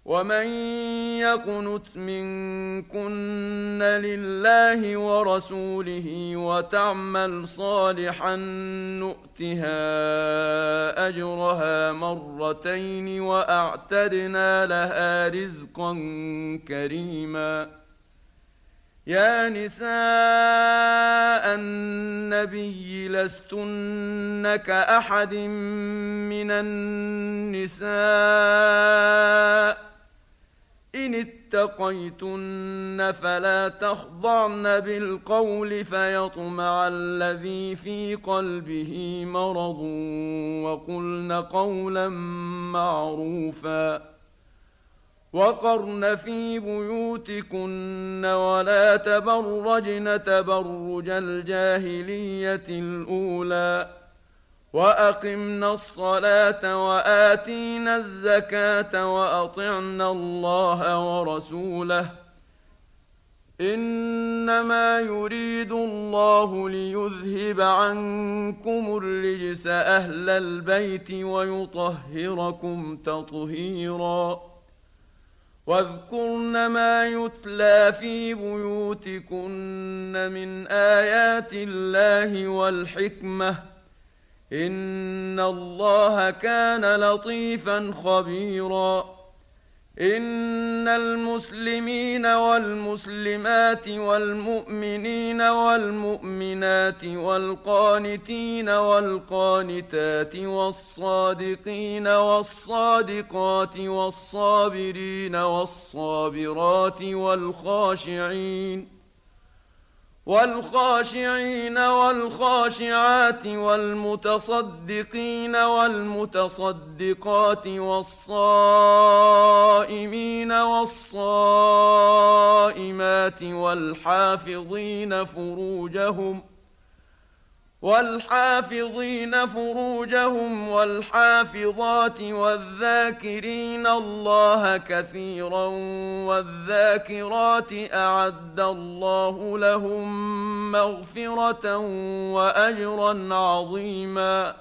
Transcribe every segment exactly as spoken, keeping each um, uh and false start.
ومن يقنت منكن لله ورسوله وتعمل صالحا نؤتها أجرها مرتين وأعتدنا لها رزقا كريما. يا نساء النبي لستن كأحد من النساء إن اتقيتن فلا تخضعن بالقول فيطمع الذي في قلبه مرض وقلن قولا معروفا. وقرن في بيوتكن ولا تبرجن تبرج الجاهلية الأولى وأقمنا الصلاة وآتينا الزكاة وأطعنا الله ورسوله إنما يريد الله ليذهب عنكم الرجس أهل البيت ويطهركم تطهيرا. واذكرن ما يتلى في بيوتكن من آيات الله والحكمة إن الله كان لطيفا خبيرا. إن المسلمين والمسلمات والمؤمنين والمؤمنات والقانتين والقانتات والصادقين والصادقات والصابرين والصابرات والخاشعين والخاشعين والخاشعات والمتصدقين والمتصدقات والصائمين والصائمات والحافظين فروجهم والحافظين فروجهم والحافظات والذاكرين الله كثيرا والذاكرات أعد الله لهم مغفرة وأجرا عظيما.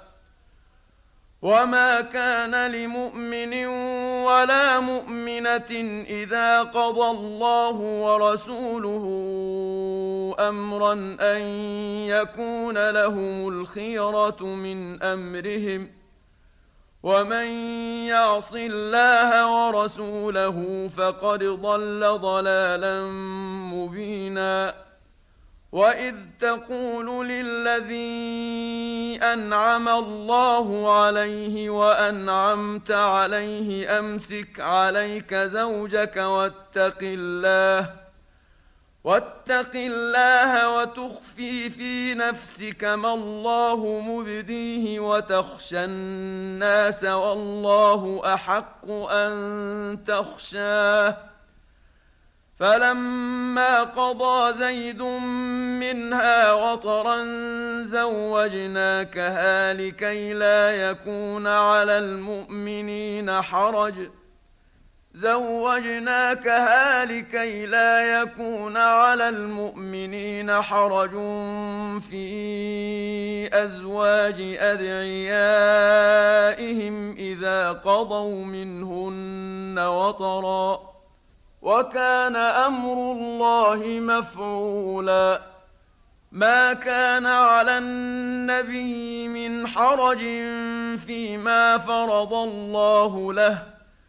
وما كان لمؤمن ولا مؤمنة إذا قضى الله ورسوله أمرا أن يكون لهم الخيرة من أمرهم ومن يعص الله ورسوله فقد ضل ضلالا مبينا. وإذ تقول للذي أنعم الله عليه وأنعمت عليه أمسك عليك زوجك واتق الله واتق الله وتخفي في نفسك ما الله مبديه وتخشى الناس والله أحق أن تخشاه. فلما قضى زيد منها وطرا زوجناكها لكي لا يكون على المؤمنين حرج زوجناكها لكي لا يكون على المؤمنين حرج في أزواج أدعيائهم إذا قضوا منهن وطرا وكان أمر الله مفعولا. ما كان على النبي من حرج فيما فرض الله له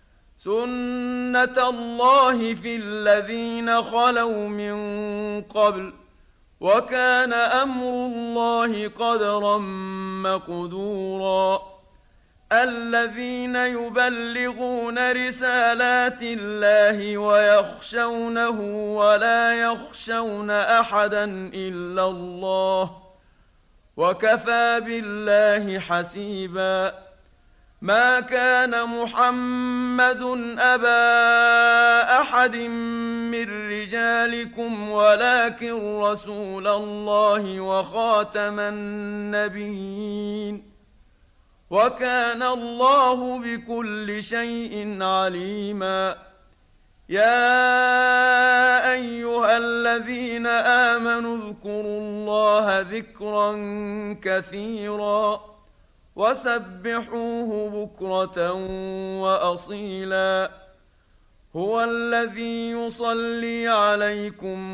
سنة الله في الذين خلوا من قبل وكان أمر الله قدرا مقدورا. الذين يبلغون رسالات الله ويخشونه ولا يخشون أحدا إلا الله وكفى بالله حسيبا. ما كان محمد أبا أحد من رجالكم ولكن رسول الله وخاتم النبيين وكان الله بكل شيء عليما. يا أيها الذين آمنوا اذكروا الله ذكرا كثيرا وسبحوه بكرة وأصيلا. هو الذي يصلي عليكم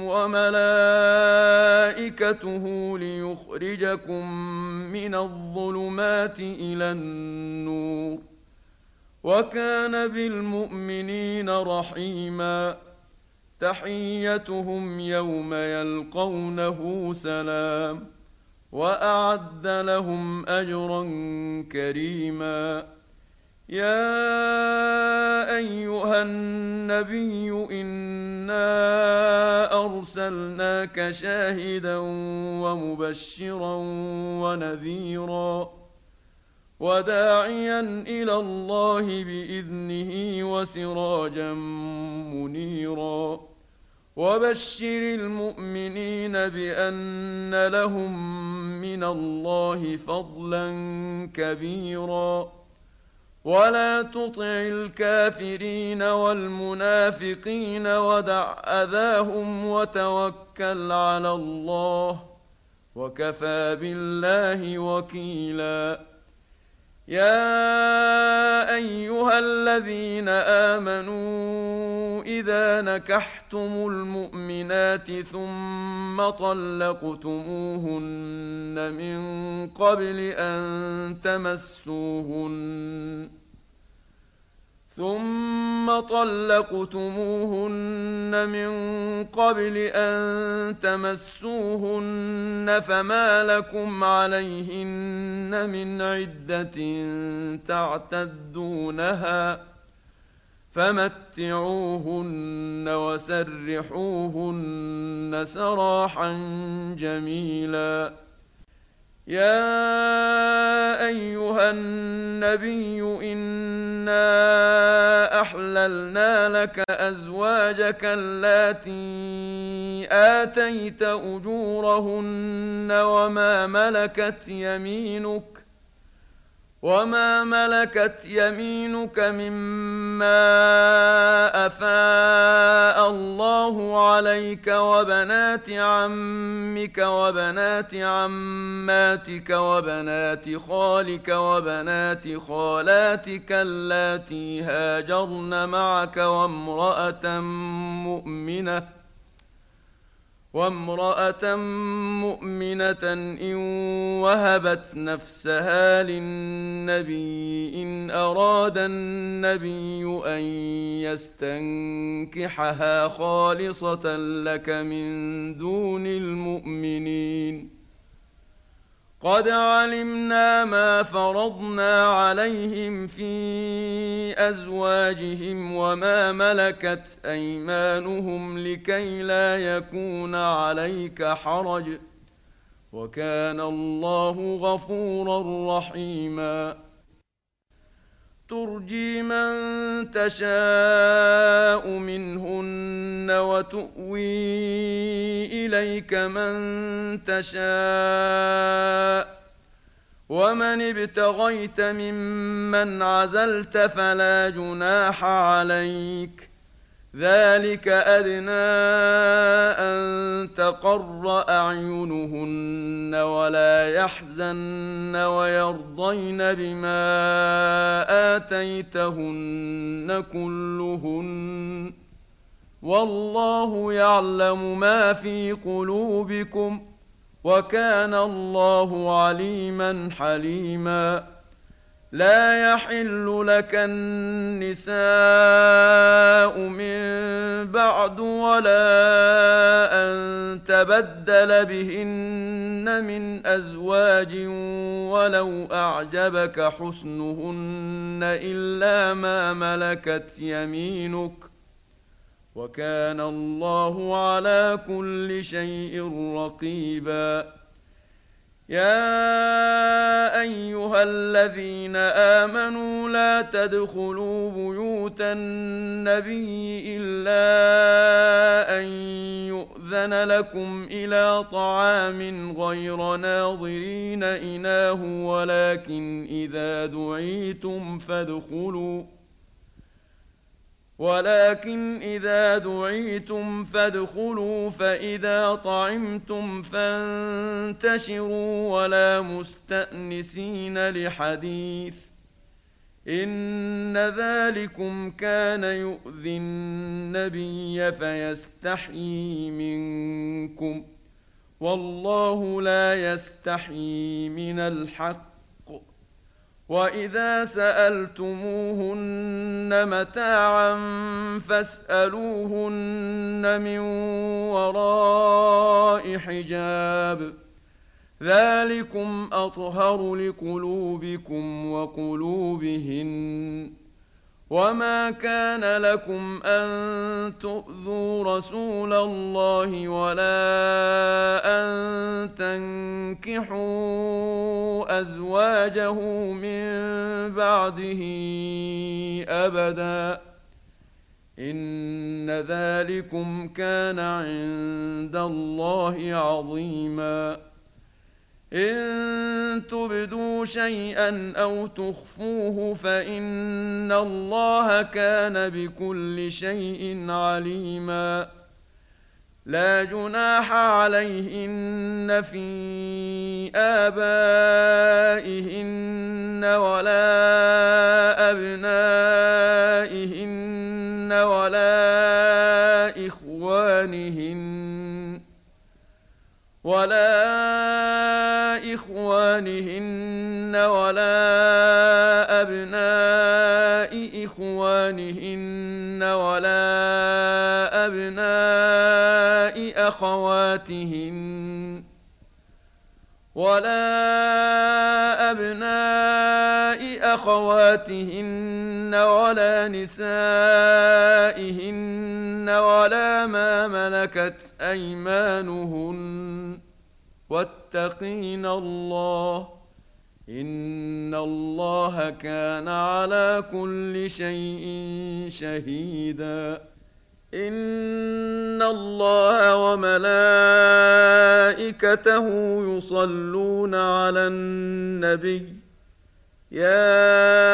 وملائكته ليخرجكم من الظلمات إلى النور وكان بالمؤمنين رحيما تحيتهم يوم يلقونه سلام وأعد لهم أجرا كريما يا أيها النبي إنا أرسلناك شاهدا ومبشرا ونذيرا وداعيا إلى الله بإذنه وسراجا منيرا وبشر المؤمنين بأن لهم من الله فضلا كبيرا ولا تطع الكافرين والمنافقين ودع أذاهم وتوكل على الله وكفى بالله وكيلا يا أيها الذين آمنوا إذا نكحتم المؤمنات ثم طلقتموهن من قبل أن تمسوهن ثم طلقتموهن من قبل أن تمسوهن فما لكم عليهن من عدة تعتدونها فمتعوهن وسرحوهن سراحا جميلا يا أيها النبي إنا أحللنا لك أزواجك اللاتي آتيت أجورهن وما ملكت يمينك وما ملكت يمينك مما أفاء الله عليك وبنات عمك وبنات عماتك وبنات خالك وبنات خالاتك اللاتي هاجرن معك وامرأة مؤمنة وامرأة مؤمنة إن وهبت نفسها للنبي إن أراد النبي أن يستنكحها خالصة لك من دون المؤمنين قد علمنا ما فرضنا عليهم في أزواجهم وما ملكت أيمانهم لكي لا يكون عليك حرج وكان الله غفورا رحيما ترجي من تشاء منهن وتؤوي إليك من تشاء ومن ابتغيت ممن عزلت فلا جناح عليك ذلك أدنى أن تقر أعينهن ولا يحزن ويرضين بما آتيتهن كلهن والله يعلم ما في قلوبكم وكان الله عليما حليما لا يحل لك النساء من بعد ولا أن تبدل بهن من أزواج ولو أعجبك حسنهن إلا ما ملكت يمينك وكان الله على كل شيء رقيبا يا أيها الذين آمنوا لا تدخلوا بيوت النبي إلا أن يؤذن لكم إلى طعام غير ناظرين إناه ولكن إذا دعيتم فادخلوا ولكن إذا دعيتم فادخلوا فإذا طعمتم فانتشروا ولا مستأنسين لحديث إن ذلكم كان يؤذي النبي فيستحيي منكم، والله لا يستحيي من الحق. وإذا سألتموهن متاعا فاسألوهن من وراء حجاب، ذلكم أطهر لقلوبكم وقلوبهن. وما كان لكم أن تؤذوا رسول الله ولا أن تنكحوا أزواجه من بعده أبدا، إن ذلكم كان عند الله عظيما. إن تبدوا شيئا أو تخفوه فإن الله كان بكل شيء عليما. لا جناح عليهن في آبائهن ولا أبنائهن ولا إخوانهن ولا إخوانهن ولا أبناء إخوانهن ولا أبناء أخواتهن ولا أبناء أخواتهن ولا نسائهن ولا ما ملكت أيمانهن، واتقين الله إن الله كان على كل شيء شهيدا. إن الله وملائكته يصلون على النبي، يا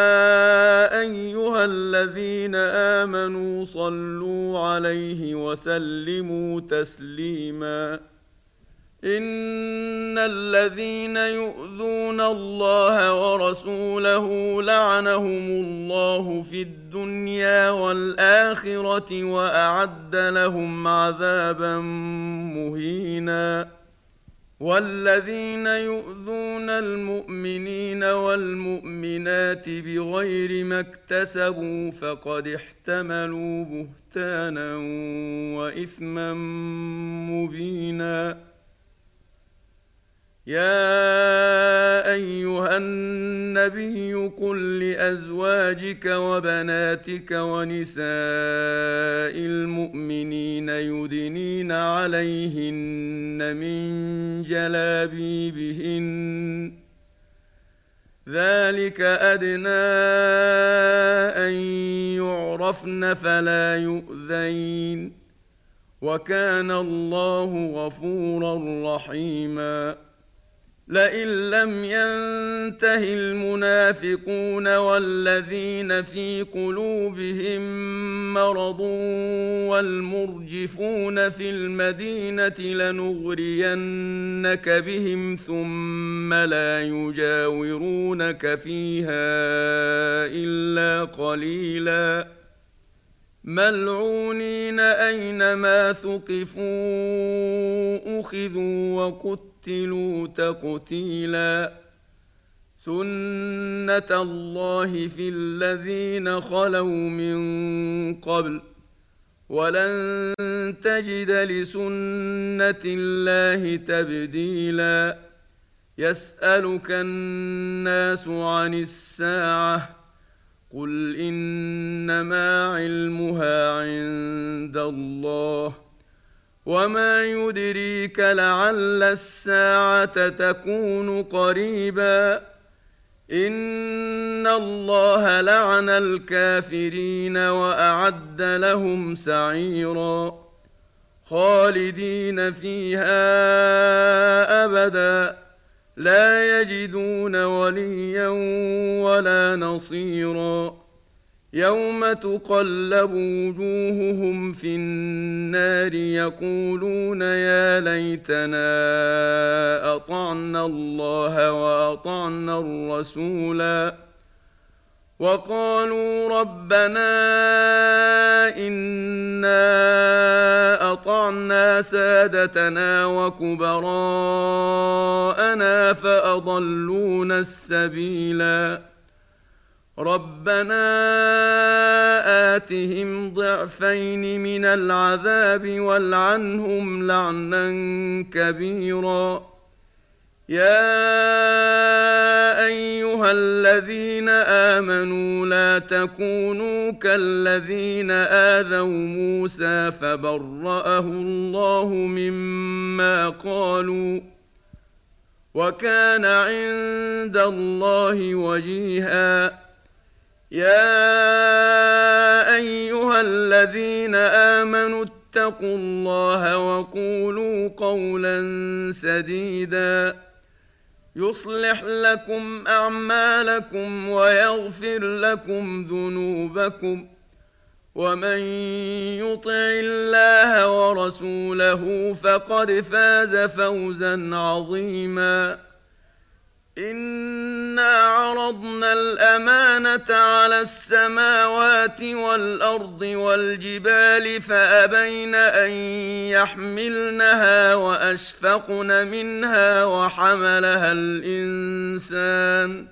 أيها الذين آمنوا صلوا عليه وسلموا تسليما. إن الذين يؤذون الله ورسوله لعنهم الله في الدنيا والآخرة وأعد لهم عذابا مهينا. والذين يؤذون المؤمنين والمؤمنات بغير ما اكتسبوا فقد احتملوا بهتانا وإثما مبينا. يا أيها النبي قل لأزواجك وبناتك ونساء المؤمنين يدنين عليهن من جلابيبهن، ذلك أدنى أن يعرفن فلا يؤذين، وكان الله غفورا رحيما. لئن لم ينته المنافقون والذين في قلوبهم مرض والمرجفون في المدينة لنغرينك بهم ثم لا يجاورونك فيها إلا قليلا، ملعونين أينما ثقفوا أخذوا وقتلوا قتلوا تقتيلا. سنة الله في الذين خلوا من قبل ولن تجد لسنة الله تبديلا. يسألك الناس عن الساعة قل إنما علمها عند الله وما يدريك لعل الساعة تكون قريبا. إن الله لعن الكافرين وأعد لهم سعيرا خالدين فيها أبدا لا يجدون وليا ولا نصيرا. يوم تقلب وجوههم في النار يقولون يا ليتنا أطعنا الله وأطعنا الرسولا وقالوا ربنا إنا أطعنا سادتنا وكبراءنا فأضلونا السبيلا ربنا آتهم ضعفين من العذاب والعنهم لعنا كبيرا يا أيها الذين آمنوا لا تكونوا كالذين آذوا موسى فبرأه الله مما قالوا وكان عند الله وجيها يا أيها الذين آمنوا اتقوا الله وقولوا قولا سديدا يصلح لكم أعمالكم ويغفر لكم ذنوبكم ومن يطع الله ورسوله فقد فاز فوزا عظيما إنا عرضنا الأمانة على السماوات والأرض والجبال فأبين أن يحملنها وأشفقن منها وحملها الإنسان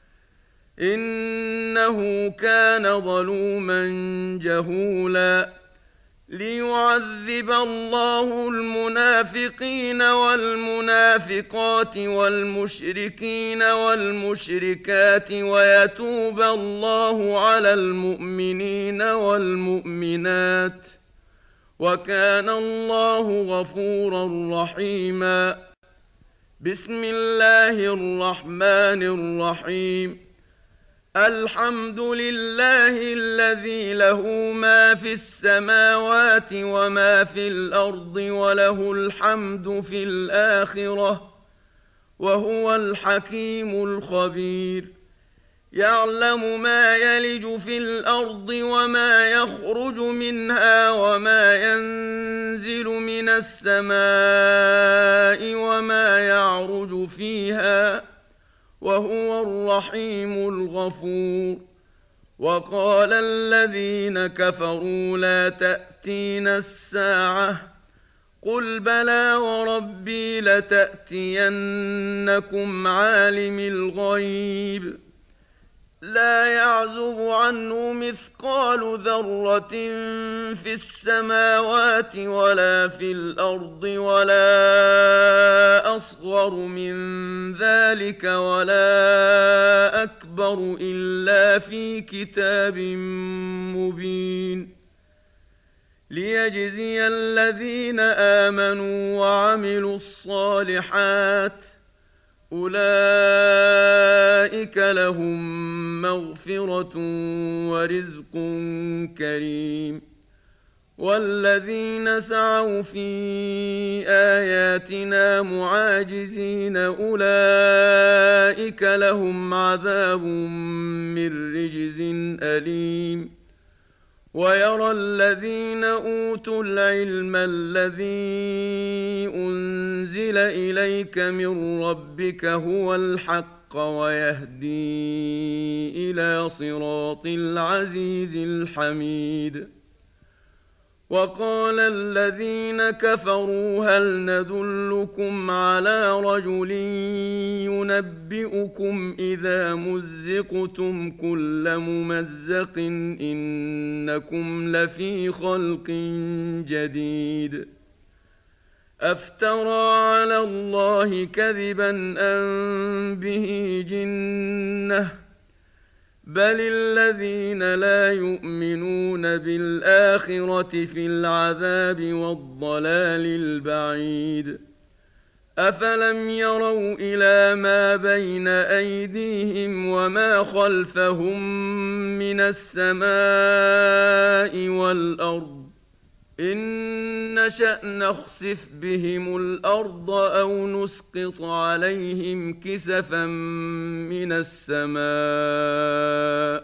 إنه كان ظلوما جهولا ليعذب الله المنافقين والمنافقات والمشركين والمشركات ويتوب الله على المؤمنين والمؤمنات وكان الله غفورا رحيما بسم الله الرحمن الرحيم الحمد لله الذي له ما في السماوات وما في الأرض وله الحمد في الآخرة وهو الحكيم الخبير يعلم ما يلج في الأرض وما يخرج منها وما ينزل من السماء وما يعرج فيها وهو الرحيم الغفور وقال الذين كفروا لا تأتينا الساعة قل بلى وربي لتأتينكم عالم الغيب لا يعزب عنه مثقال ذرة في السماوات ولا في الأرض ولا أصغر من ذلك ولا أكبر إلا في كتاب مبين ليجزي الذين آمنوا وعملوا الصالحات أولئك لهم مغفرة ورزق كريم والذين سعوا في آياتنا معاجزين أولئك لهم عذاب من رجز أليم ويرى الذين أوتوا العلم الذي أنزل إليك من ربك هو الحق ويهدي إلى صراط العزيز الحميد وقال الذين كفروا هل ندلكم على رجل ينبئكم إذا مزقتم كل ممزق إنكم لفي خلق جديد أفترى على الله كذبا أم به جنة بل الذين لا يؤمنون بالآخرة في العذاب والضلال البعيد أفلم يروا إلى ما بين أيديهم وما خلفهم من السماء والأرض إن نشأ نخسف بهم الأرض أو نسقط عليهم كسفا من السماء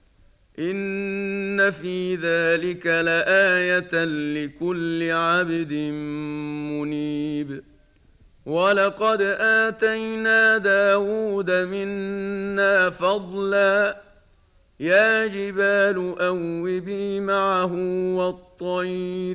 إن في ذلك لآية لكل عبد منيب ولقد آتينا داود منا فضلا يا جبال أوبي معه والطير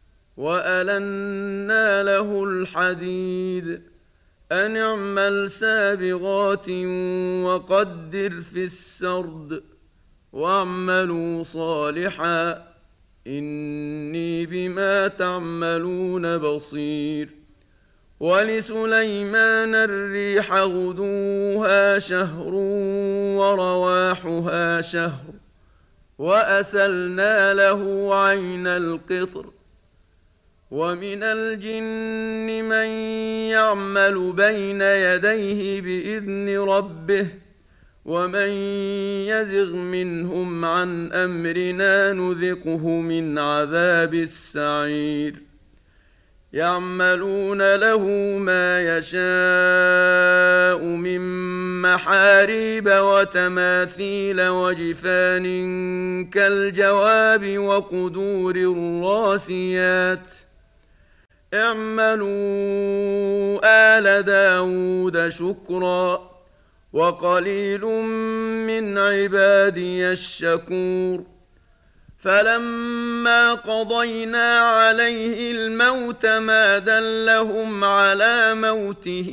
وألنا له الحديد أن اعمل سابغات وقدر في السرد واعملوا صالحا إني بما تعملون بصير. ولسليمان الريح غدوها شهر ورواحها شهر وأسلنا له عين القطر. ومن الجن من يعمل بين يديه بإذن ربه ومن يزغ منهم عن أمرنا نذقه من عذاب السعير. يعملون له ما يشاء من محاريب وتماثيل وجفان كالجواب وقدور الراسيات. اعملوا آل داود شكرا وقليل من عبادي الشكور. فلما قضينا عليه الموت ما دلهم على موته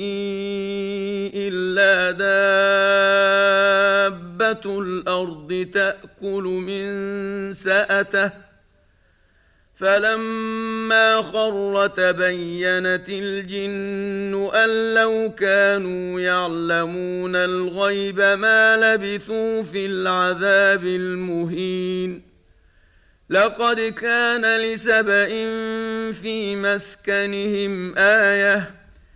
إلا دابة الأرض تأكل من سأته فلما خر تبينت الجن أن لو كانوا يعلمون الغيب ما لبثوا في العذاب المهين. لقد كان لسبإ في مسكنهم آية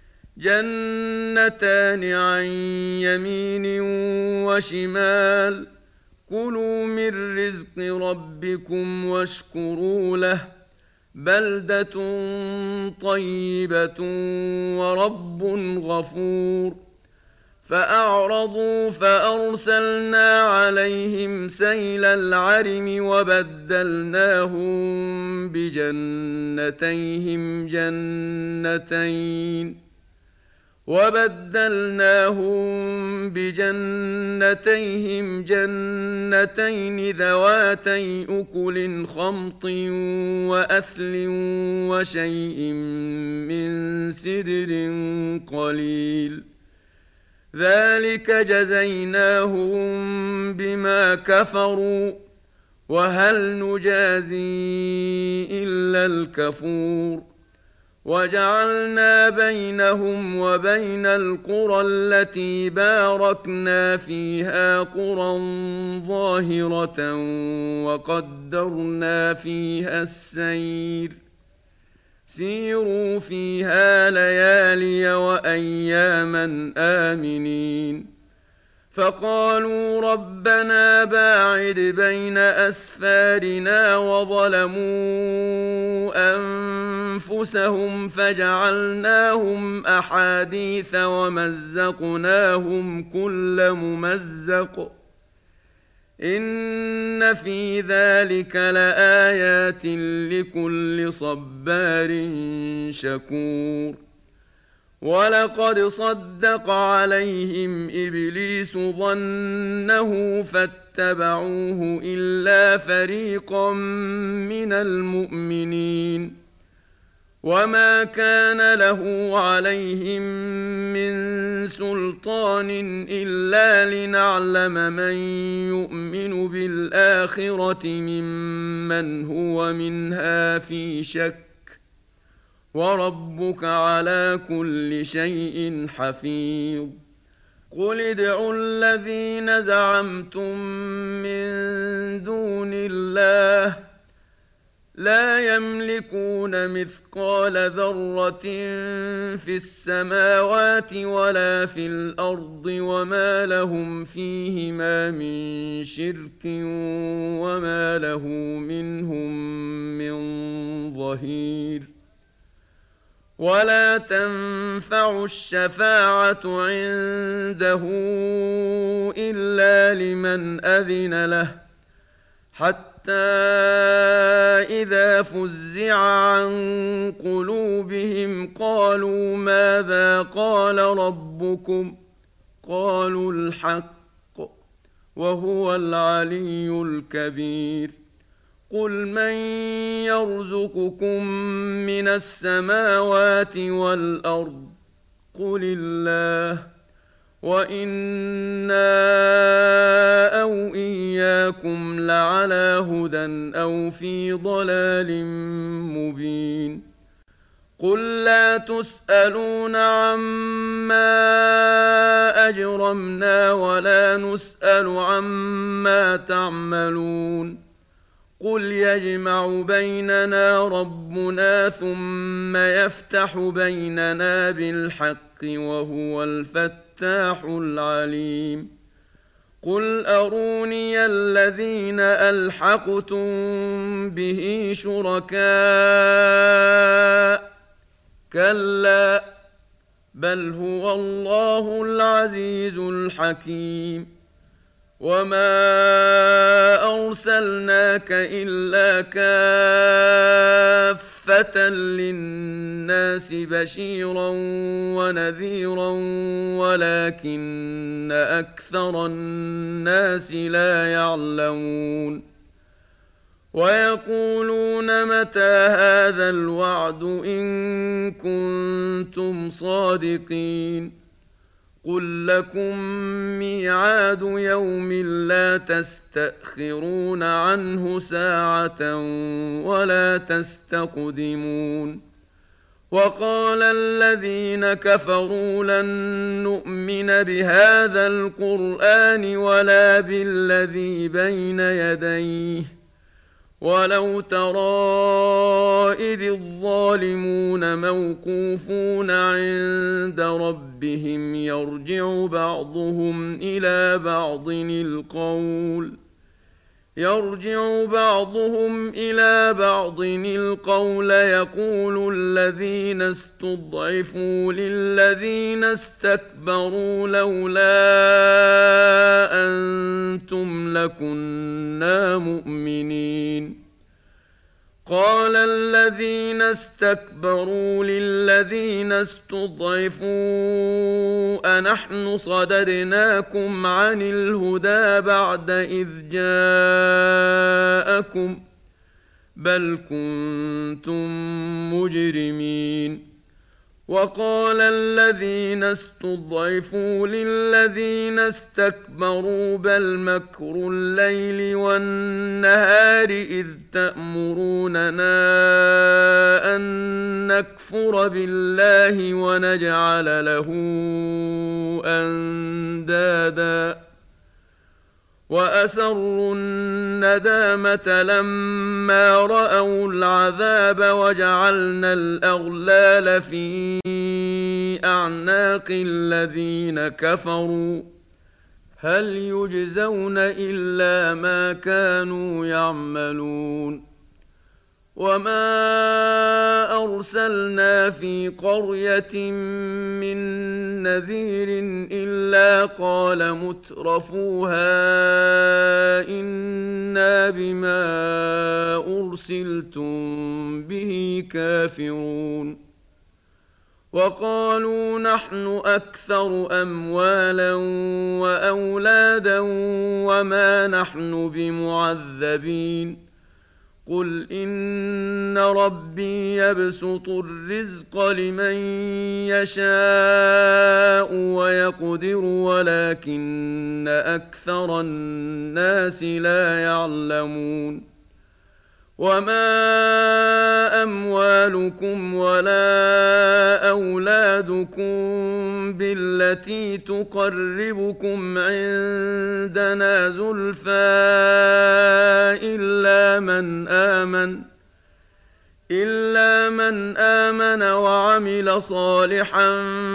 جنتان عن يمين وشمال كلوا من رزق ربكم واشكروا له بلدة طيبة ورب غفور. فأعرضوا فأرسلنا عليهم سيل العرم وبدلناهم بجنتيهم جنتين وبدلناهم بجنتيهم جنتين ذواتي أكل خمط وأثل وشيء من سدر قليل ذلك جزيناهم بما كفروا وهل نجازي إلا الكفور. وجعلنا بينهم وبين القرى التي باركنا فيها قرى ظاهرة وقدرنا فيها السير سيروا فيها ليالي وأياما آمنين. فقالوا ربنا باعد بين أسفارنا وظلموا أنفسهم فجعلناهم أحاديث ومزقناهم كل ممزق إن في ذلك لآيات لكل صبار شكور. ولقد صدق عليهم إبليس ظنه فاتبعوه إلا فريقا من المؤمنين. وما كان له عليهم من سلطان إلا لنعلم من يؤمن بالآخرة ممن هو منها في شك وربك على كل شيء حفيظ. قل ادعوا الذين زعمتم من دون الله لا يملكون مثقال ذرة في السماوات ولا في الأرض وما لهم فيهما من شرك وما له منهم من ظهير. ولا تنفع الشفاعة عنده إلا لمن أذن له حتى إذا فزع عن قلوبهم قالوا ماذا قال ربكم قالوا الحق وهو العلي الكبير. قل من يرزقكم من السماوات والأرض قل الله وإنا أو إياكم لعلى هدى أو في ضلال مبين. قل لا تسألون عما أجرمنا ولا نسأل عما تعملون. قل يجمع بيننا ربنا ثم يفتح بيننا بالحق وهو الفتاح العليم. قل أروني الذين ألحقتم به شركاء كلا بل هو الله العزيز الحكيم. وما أرسلناك إلا كافة للناس بشيرا ونذيرا ولكن أكثر الناس لا يعلمون. ويقولون متى هذا الوعد إن كنتم صادقين. قل لكم ميعاد يوم لا تستأخرون عنه ساعة ولا تستقدمون. وقال الذين كفروا لن نؤمن بهذا القرآن ولا بالذي بين يديه ولو ترى إذ الظالمون موقوفون عند ربهم يرجع بعضهم إلى بعض القول يرجع بعضهم إلى بعض القول يقول الذين استضعفوا للذين استكبروا لولا أنتم لكنا مؤمنين. قال الذين استكبروا للذين استضعفوا أنحن صددناكم عن الهدى بعد إذ جاءكم بل كنتم مجرمين. وقال الذين استضعفوا للذين استكبروا بل مكر الليل والنهار إذ تأمروننا أن نكفر بالله ونجعل له أندادا وأسروا الندامة لما رأوا العذاب وجعلنا الأغلال في أعناق الذين كفروا هل يجزون إلا ما كانوا يعملون. وما أرسلنا في قرية من نذير إلا قال مترفوها إنا بما أرسلتم به كافرون. وقالوا نحن أكثر أموالا وأولادا وما نحن بمعذبين. قل إن ربي يبسط الرزق لمن يشاء ويقدر ولكن أكثر الناس لا يعلمون. وما أموالكم ولا أولادكم بالتي تقربكم عندنا زلفى إلا من آمن إلا من آمن وعمل صالحا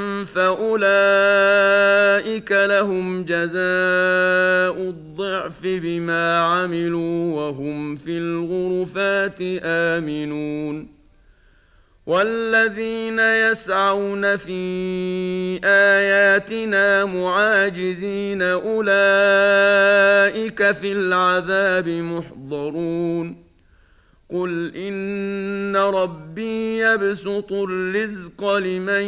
فأولئك لهم جزاء الضعف بما عملوا وهم في الغرفات آمنون. والذين يسعون في آياتنا معاجزين أولئك في العذاب محضرون. قل إن ربي يبسط الرزق لمن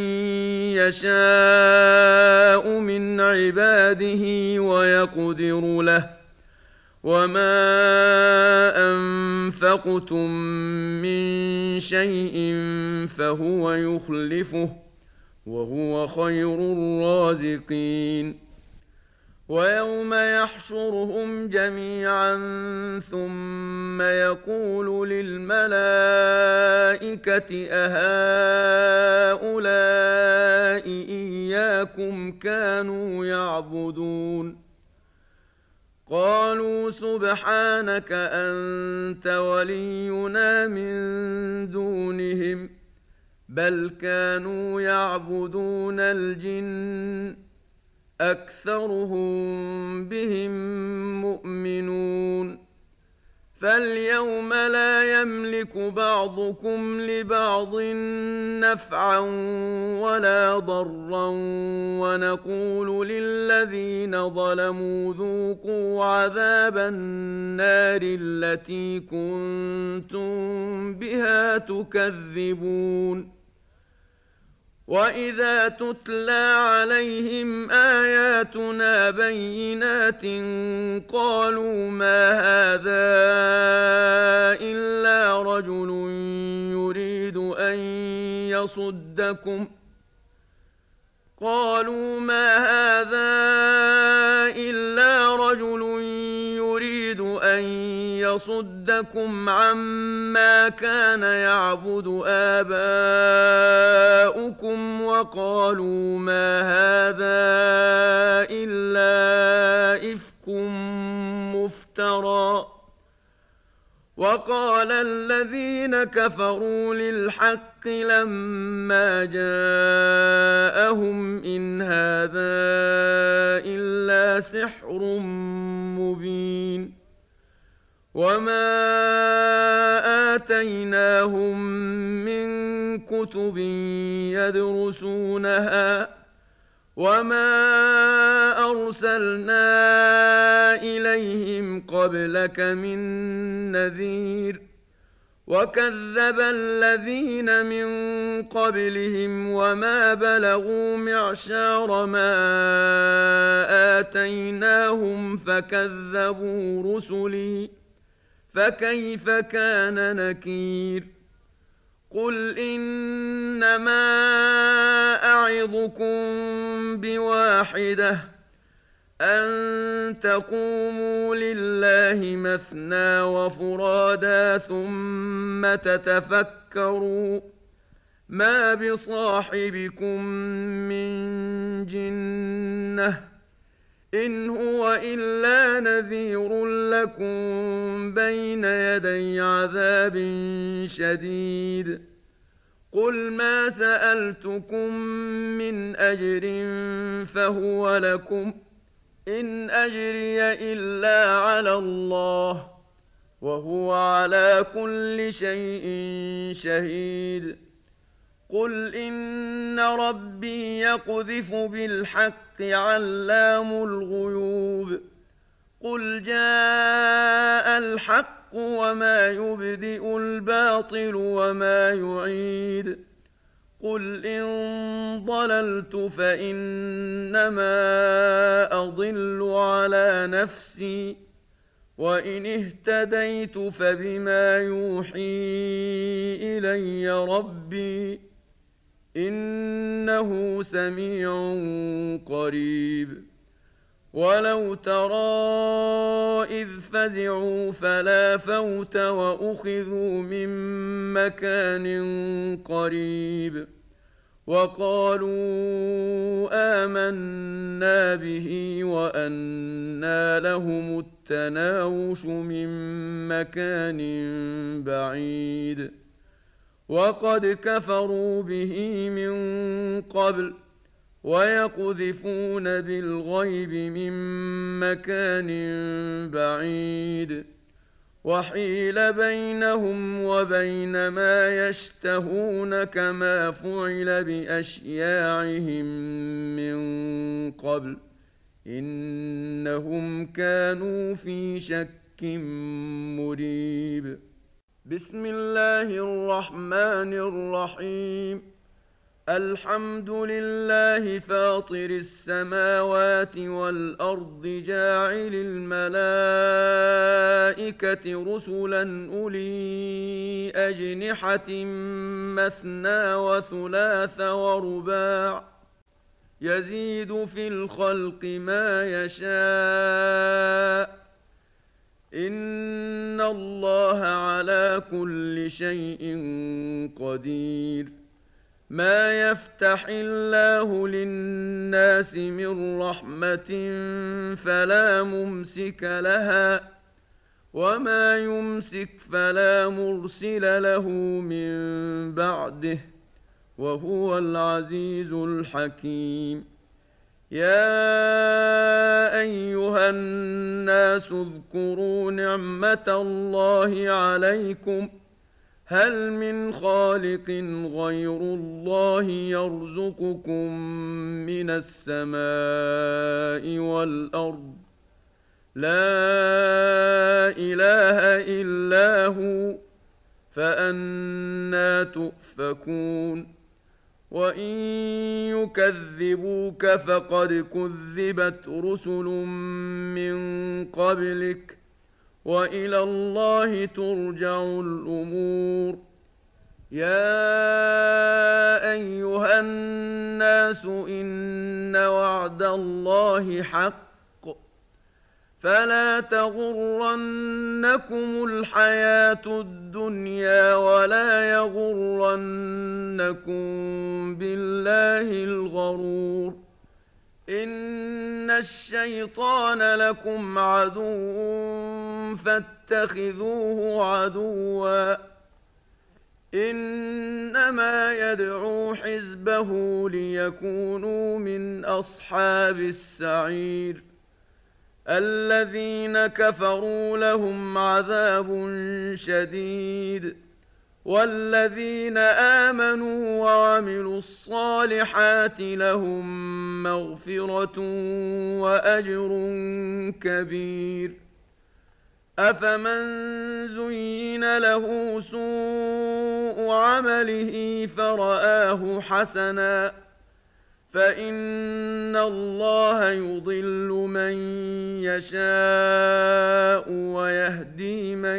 يشاء من عباده ويقدر له وما أنفقتم من شيء فهو يخلفه وهو خير الرازقين ويوم يحشرهم جميعا ثم يقول للملائكة أهؤلاء إياكم كانوا يعبدون قالوا سبحانك أنت ولينا من دونهم بل كانوا يعبدون الجن أكثرهم بهم مؤمنون فاليوم لا يملك بعضكم لبعض نفعا ولا ضرا ونقول للذين ظلموا ذوقوا عذاب النار التي كنتم بها تكذبون وإذا تتلى عليهم آياتنا بينات قالوا ما هذا إلا رجل يريد أن يصدكم قالوا ما هذا إلا رجل يريد أن يصدكم عما كان يعبد آباؤكم وقالوا ما هذا إلا إفك مفترى وقال الذين كفروا للحق لما جاءهم إن هذا إلا سحر مبين وما آتيناهم من كتب يدرسونها وما أرسلنا إليهم قبلك من نذير وكذب الذين من قبلهم وما بلغوا معشار ما آتيناهم فكذبوا رسلي فكيف كان نكير قل إنما أعظكم بواحدة أن تقوموا لله مثنى وفرادا ثم تتفكروا ما بصاحبكم من جنة إن هو إلا نذير لكم بين يدي عذاب شديد قل ما سألتكم من أجر فهو لكم إن أجري إلا على الله وهو على كل شيء شهيد قل إن ربي يقذف بالحق علام الغيوب قل جاء الحق وما يبدئ الباطل وما يعيد قل إن ضللت فإنما أضل على نفسي وإن اهتديت فبما يوحي إلي ربي إنه سميع قريب ولو ترى إذ فزعوا فلا فوت وأخذوا من مكان قريب وقالوا آمنا به وأنى لهم التناوش من مكان بعيد وقد كفروا به من قبل ويقذفون بالغيب من مكان بعيد وحيل بينهم وبين ما يشتهون كما فعل بأشياعهم من قبل إنهم كانوا في شك مريب بسم الله الرحمن الرحيم. الحمد لله فاطر السماوات والأرض جاعل الملائكة رسلا أولي أجنحة مثنى وثلاث ورباع يزيد في الخلق ما يشاء إن الله على كل شيء قدير. ما يفتح الله للناس من رحمة فلا ممسك لها وما يمسك فلا مرسل له من بعده وهو العزيز الحكيم. يا أيها الناس اذكروا نعمة الله عليكم هل من خالق غير الله يرزقكم من السماء والأرض لا إله إلا هو فأنى تؤفكون. وإن يكذبوك فقد كذبت رسل من قبلك وإلى الله ترجع الأمور. يا أيها الناس إن وعد الله حق فلا تغرنكم الحياة الدنيا ولا يغرنكم بالله الغرور. إن الشيطان لكم عدو فاتخذوه عدوا إنما يدعو حزبه ليكونوا من أصحاب السعير. الذين كفروا لهم عذاب شديد والذين آمنوا وعملوا الصالحات لهم مغفرة وأجر كبير. أفمن زين له سوء عمله فرآه حسنا فإن الله يضل من يشاء ويهدي من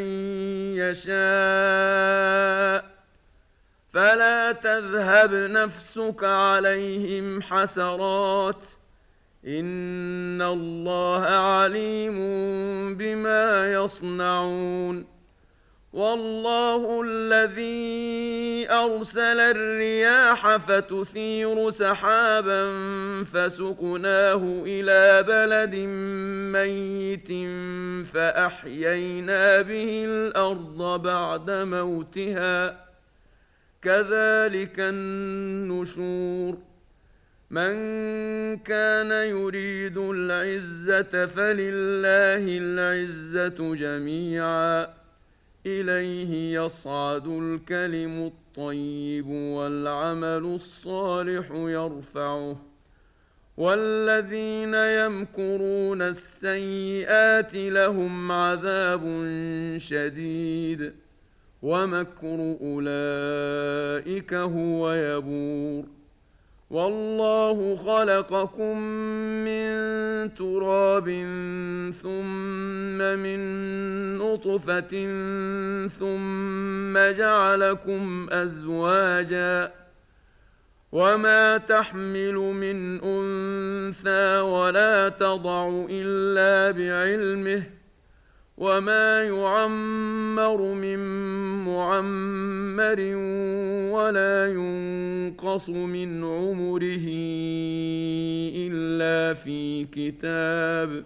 يشاء فلا تذهب نفسك عليهم حسرات إن الله عليم بما يصنعون. والله الذي أرسل الرياح فتثير سحابا فسقناه إلى بلد ميت فأحيينا به الأرض بعد موتها كذلك النشور. من كان يريد العزة فلله العزة جميعا إليه يصعد الكلم الطيب والعمل الصالح يرفعه والذين يمكرون السيئات لهم عذاب شديد ومكر أولئك هو يبور. والله خلقكم من تراب ثم من نطفة ثم جعلكم أزواجا وما تحمل من أنثى ولا تضع إلا بعلمه وما يعمر من معمر ولا ينقص من عمره إلا في كتاب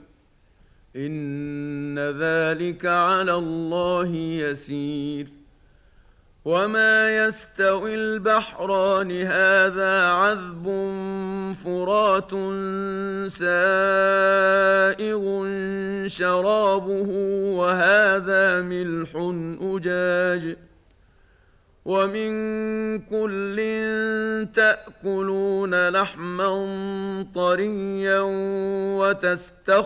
إن ذلك على الله يسير. وما يستوي البحران هذا عذب فرات سائغ شرابه وهذا ملح أجاج ومن كل تأكلون لحما طريا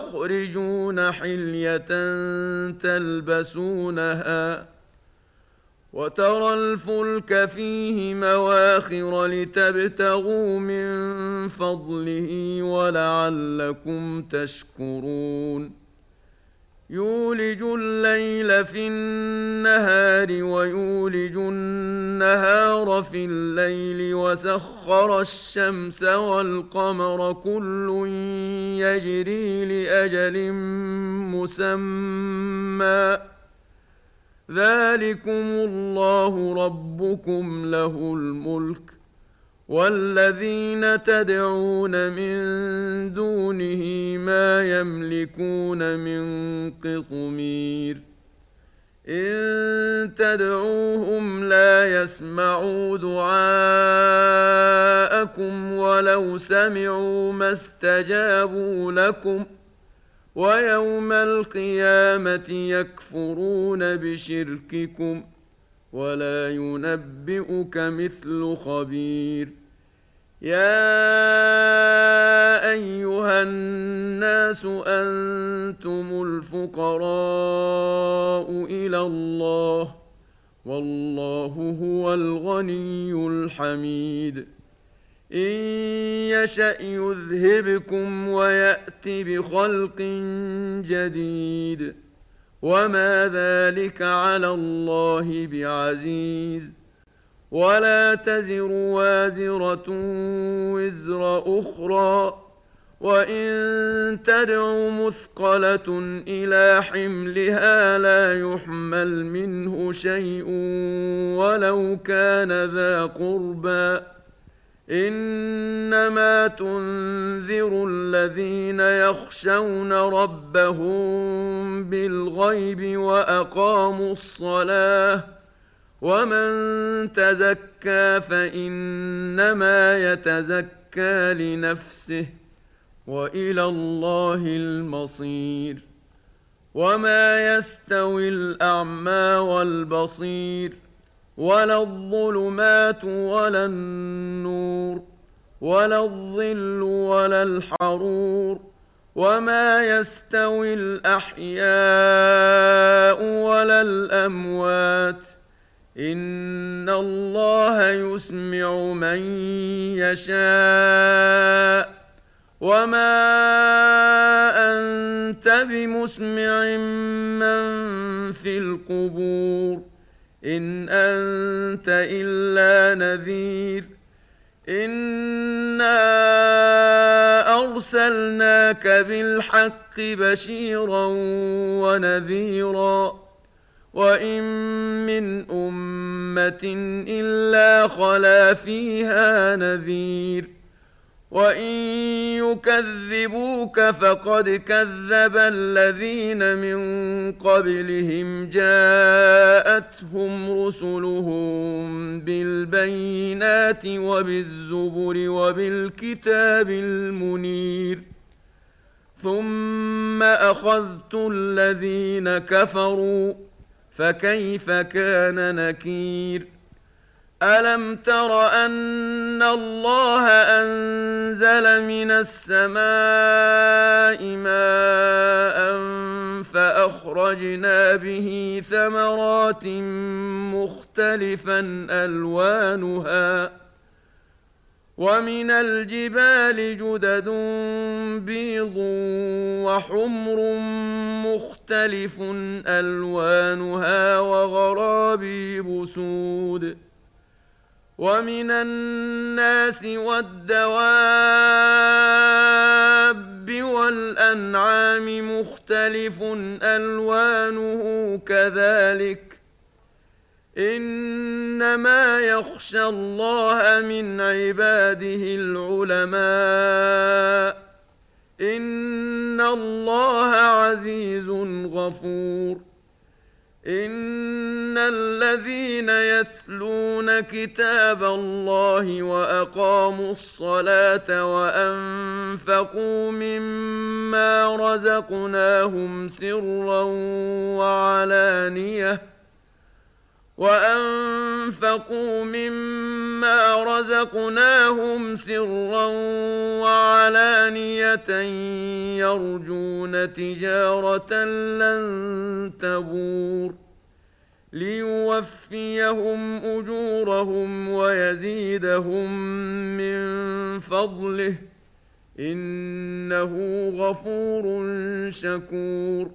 وتستخرجون حلية تلبسونها وترى الفلك فيه مواخر لتبتغوا من فضله ولعلكم تشكرون يولج الليل في النهار ويولج النهار في الليل وسخر الشمس والقمر كل يجري لأجل مسمى ذلكم الله ربكم له الملك والذين تدعون من دونه ما يملكون من قطمير إن تدعوهم لا يسمعوا دعاءكم ولو سمعوا ما استجابوا لكم ويوم القيامة يكفرون بشرككم ولا ينبئك مثل خبير يا أيها الناس أنتم الفقراء إلى الله والله هو الغني الحميد إن يشأ يذهبكم ويأت بخلق جديد وما ذلك على الله بعزيز ولا تزر وازرة وزر أخرى وإن تدع مثقلة إلى حملها لا يحمل منه شيء ولو كان ذا قربى إنما تنذر الذين يخشون ربهم بالغيب وأقاموا الصلاة ومن تزكى فإنما يتزكى لنفسه وإلى الله المصير وما يستوي الأعمى والبصير ولا الظلمات ولا النور ولا الظل ولا الحرور وما يستوي الأحياء ولا الأموات إن الله يسمع من يشاء وما أنت بمسمع من في القبور إن أنت إلا نذير إنا أرسلناك بالحق بشيرا ونذيرا وإن من أمة إلا خلا فيها نذير وإن يكذبوك فقد كذب الذين من قبلهم جاءتهم رسلهم بالبينات وبالزبر وبالكتاب المنير ثم أخذت الذين كفروا فكيف كان نكير ألم تر أن الله أنزل من السماء ماء فأخرجنا به ثمرات مختلفا ألوانها ومن الجبال جدد بيض وحمر مختلف ألوانها وغرابيب سود ومن الناس والدواب والأنعام مختلف ألوانه كذلك إنما يخشى الله من عباده العلماء إن الله عزيز غفور إن الذين يتلون كتاب الله وأقاموا الصلاة وأنفقوا مما رزقناهم سرا وعلانية وأنفقوا مما رزقناهم سرا وعلانية يرجون تجارة لن تبور ليوفيهم أجورهم ويزيدهم من فضله إنه غفور شكور.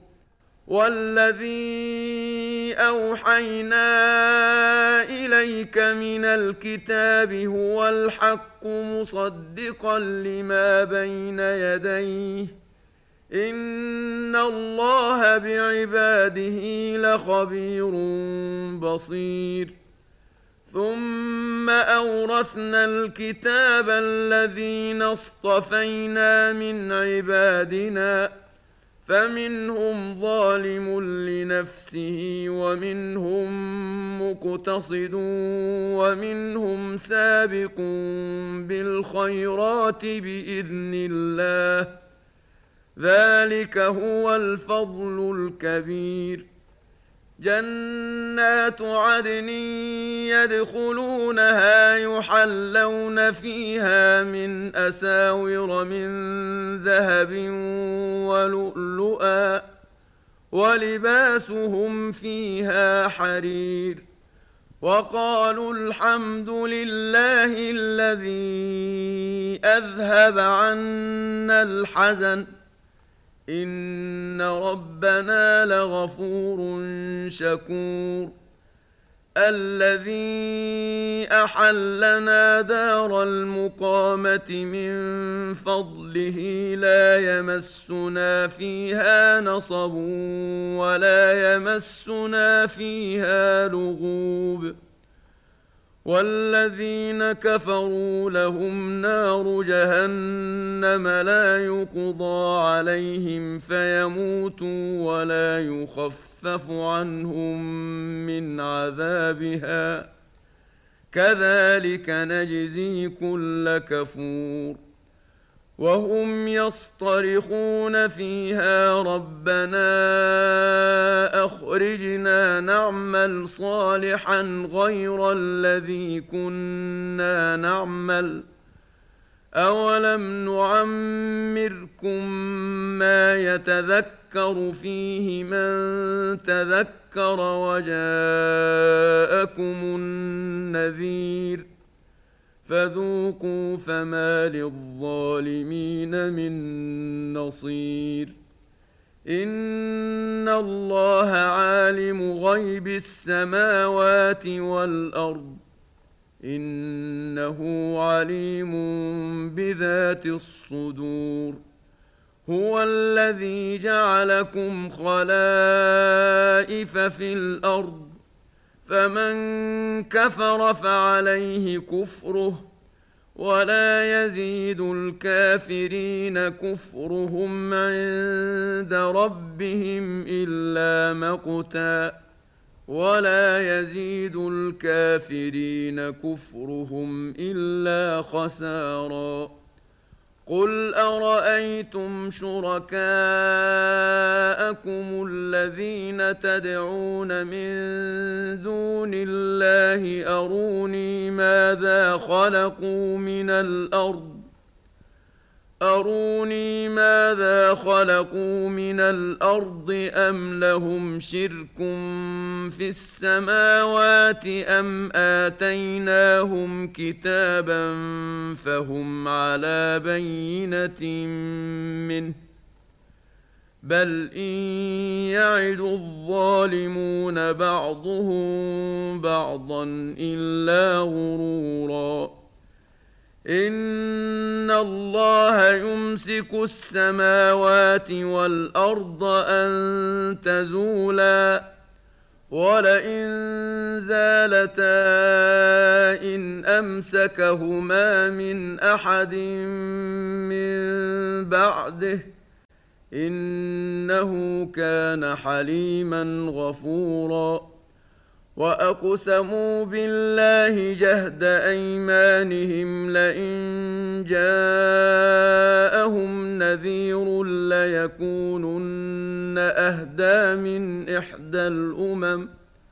والذي أوحينا إليك من الكتاب هو الحق مصدقا لما بين يديه إن الله بعباده لخبير بصير. ثم أورثنا الكتاب الذين اصطفينا من عبادنا فمنهم ظالم لنفسه ومنهم مقتصد ومنهم سابق بالخيرات بإذن الله ذلك هو الفضل الكبير. جنات عدن يدخلونها يحلون فيها من أساور من ذهب ولؤلؤا ولباسهم فيها حرير. وقالوا الحمد لله الذي أذهب عنا الحزن إن ربنا لغفور شكور. الذي أحلنا دار المقامة من فضله لا يمسنا فيها نصب ولا يمسنا فيها لغوب. والذين كفروا لهم نار جهنم لا يقضى عليهم فيموتوا ولا يخفف عنهم من عذابها كذلك نجزي كل كفور. وهم يصطرخون فيها ربنا أخرجنا نعمل صالحا غير الذي كنا نعمل أولم نعمركم ما يتذكر فيه من تذكر وجاءكم النذير فذوقوا فما للظالمين من نصير. إن الله عالم غيب السماوات والأرض إنه عليم بذات الصدور. هو الذي جعلكم خلائف في الأرض فمن كفر فعليه كفره ولا يزيد الكافرين كفرهم عند ربهم إلا مقتا ولا يزيد الكافرين كفرهم إلا خسارا. قل أرأيتم شركاءكم الذين تدعون من دون الله أروني ماذا خلقوا من الأرض أروني ماذا خلقوا من الأرض أم لهم شرك في السماوات أم آتيناهم كتابا فهم على بينة منه بل إن يعد الظالمون بعضهم بعضا إلا غرورا. إن الله يمسك السماوات والأرض أن تزولا ولئن زالتا إن أمسكهما من أحد من بعده إنه كان حليما غفورا. وأقسموا بالله جهد أيمانهم لئن جاءهم نذير ليكونن أهدى من إحدى الأمم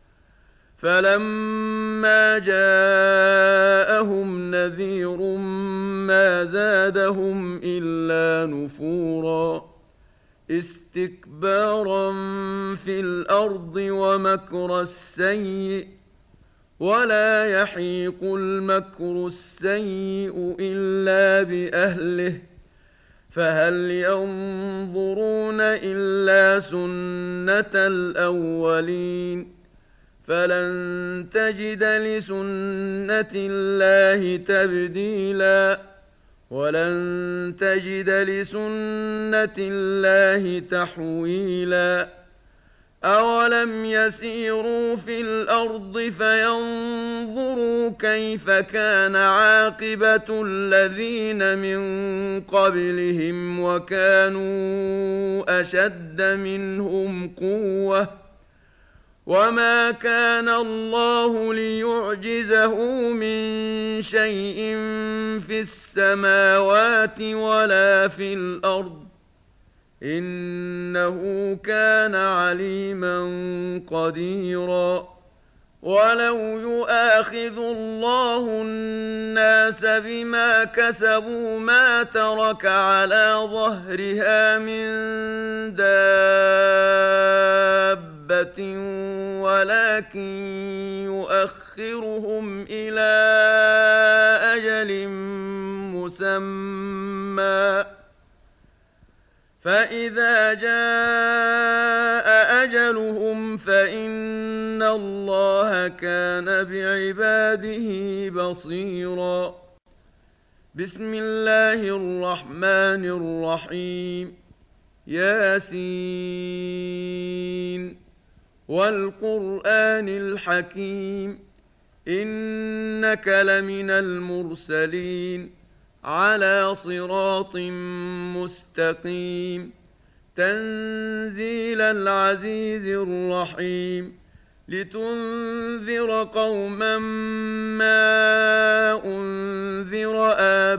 فلما جاءهم نذير ما زادهم إلا نفورا. استكبارا في الأرض ومكر السيء ولا يحيق المكر السيء إلا بأهله فهل ينظرون إلا سنة الأولين فلن تجد لسنة الله تبديلا ولن تجد لسنة الله تحويلا أولم يسيروا في الأرض فينظروا كيف كان عاقبة الذين من قبلهم وكانوا أشد منهم قوة وما كان الله ليعجزه من شيء في السماوات ولا في الأرض إنه كان عليما قديرا ولو يؤاخذ الله الناس بما كسبوا ما ترك على ظهرها من دابة ولكن يؤخرهم إلى أجل مسمى فإذا جاء أجلهم فإن الله كان بعباده بصيرا بسم الله الرحمن الرحيم ياسين والقرآن الحكيم إنك لمن المرسلين على صراط مستقيم تنزيل العزيز الرحيم لتنذر قوما ما أنذر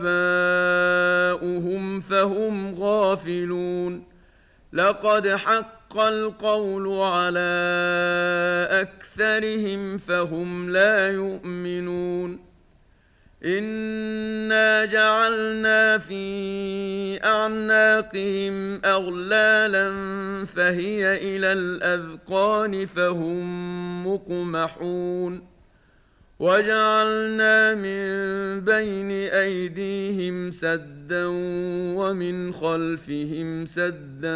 آباؤهم فهم غافلون لقد حق القول على أكثرهم فهم لا يؤمنون إنا جعلنا في أعناقهم أغلالا فهي إلى الأذقان فهم مقمحون وجعلنا من بين أيديهم سدا ومن خلفهم سدا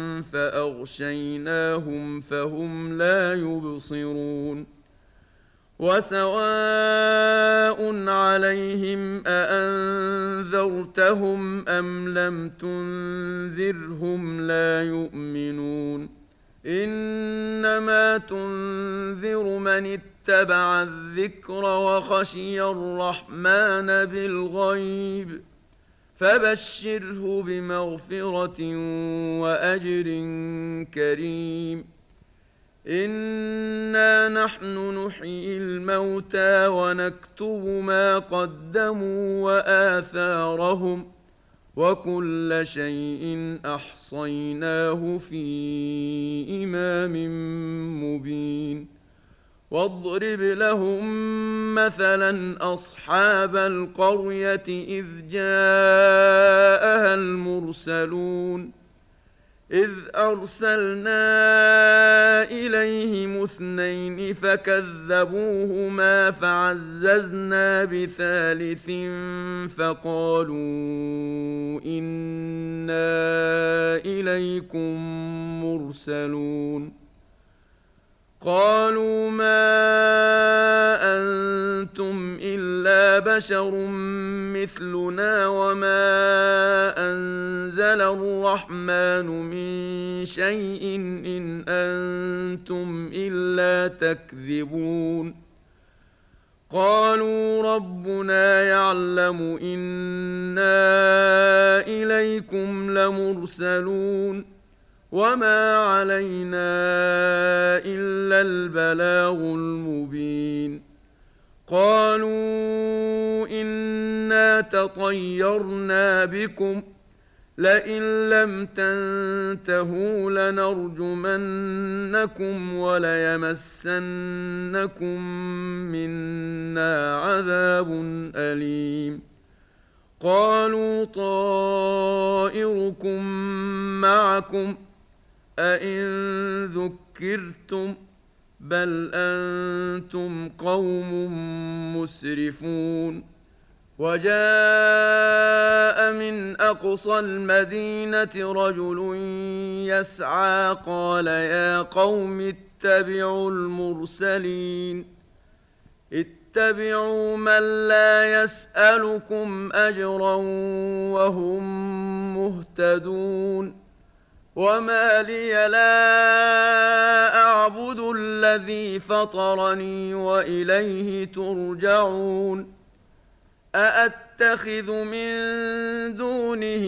فأغشيناهم فهم لا يبصرون وسواء عليهم أأنذرتهم أم لم تنذرهم لا يؤمنون إنما تنذر من اتبع الذكر وخشي الرحمن بالغيب فبشره بمغفرة وأجر كريم إنا نحن نحيي الموتى ونكتب ما قدموا وآثارهم وكل شيء أحصيناه في إمام مبين واضرب لهم مثلا أصحاب القرية إذ جاءها المرسلون إذ أرسلنا إليهم اثنين فكذبوهما فعززنا بثالث فقالوا إنا إليكم مرسلون قالوا ما أنتم إلا بشر مثلنا وما أنزل الرحمن من شيء إن أنتم إلا تكذبون قالوا ربنا يعلم إنا إليكم لمرسلون وما علينا إلا البلاغ المبين قالوا إنا تطيرنا بكم لئن لم تنتهوا لنرجمنكم وليمسنكم منا عذاب أليم قالوا طائركم معكم أئن ذكرتم بل أنتم قوم مسرفون وجاء من أقصى المدينة رجل يسعى قال يا قوم اتبعوا المرسلين اتبعوا من لا يسألكم أجرا وهم مهتدون وما لي لا أعبد الذي فطرني وإليه ترجعون أأتخذ من دونه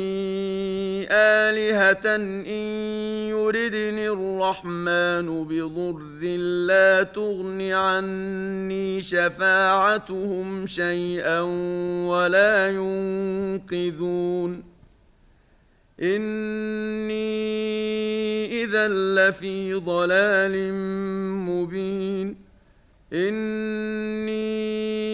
آلهة إن يردني الرحمن بضر لا تغن عني شفاعتهم شيئا ولا ينقذون إني إذا لفي ضلال مبين إني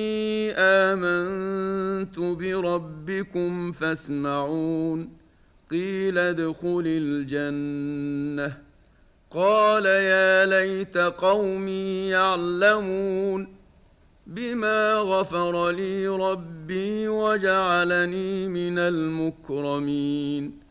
آمنت بربكم فاسمعون قيل ادخل الجنة قال يا ليت قومي يعلمون بما غفر لي ربي وجعلني من المكرمين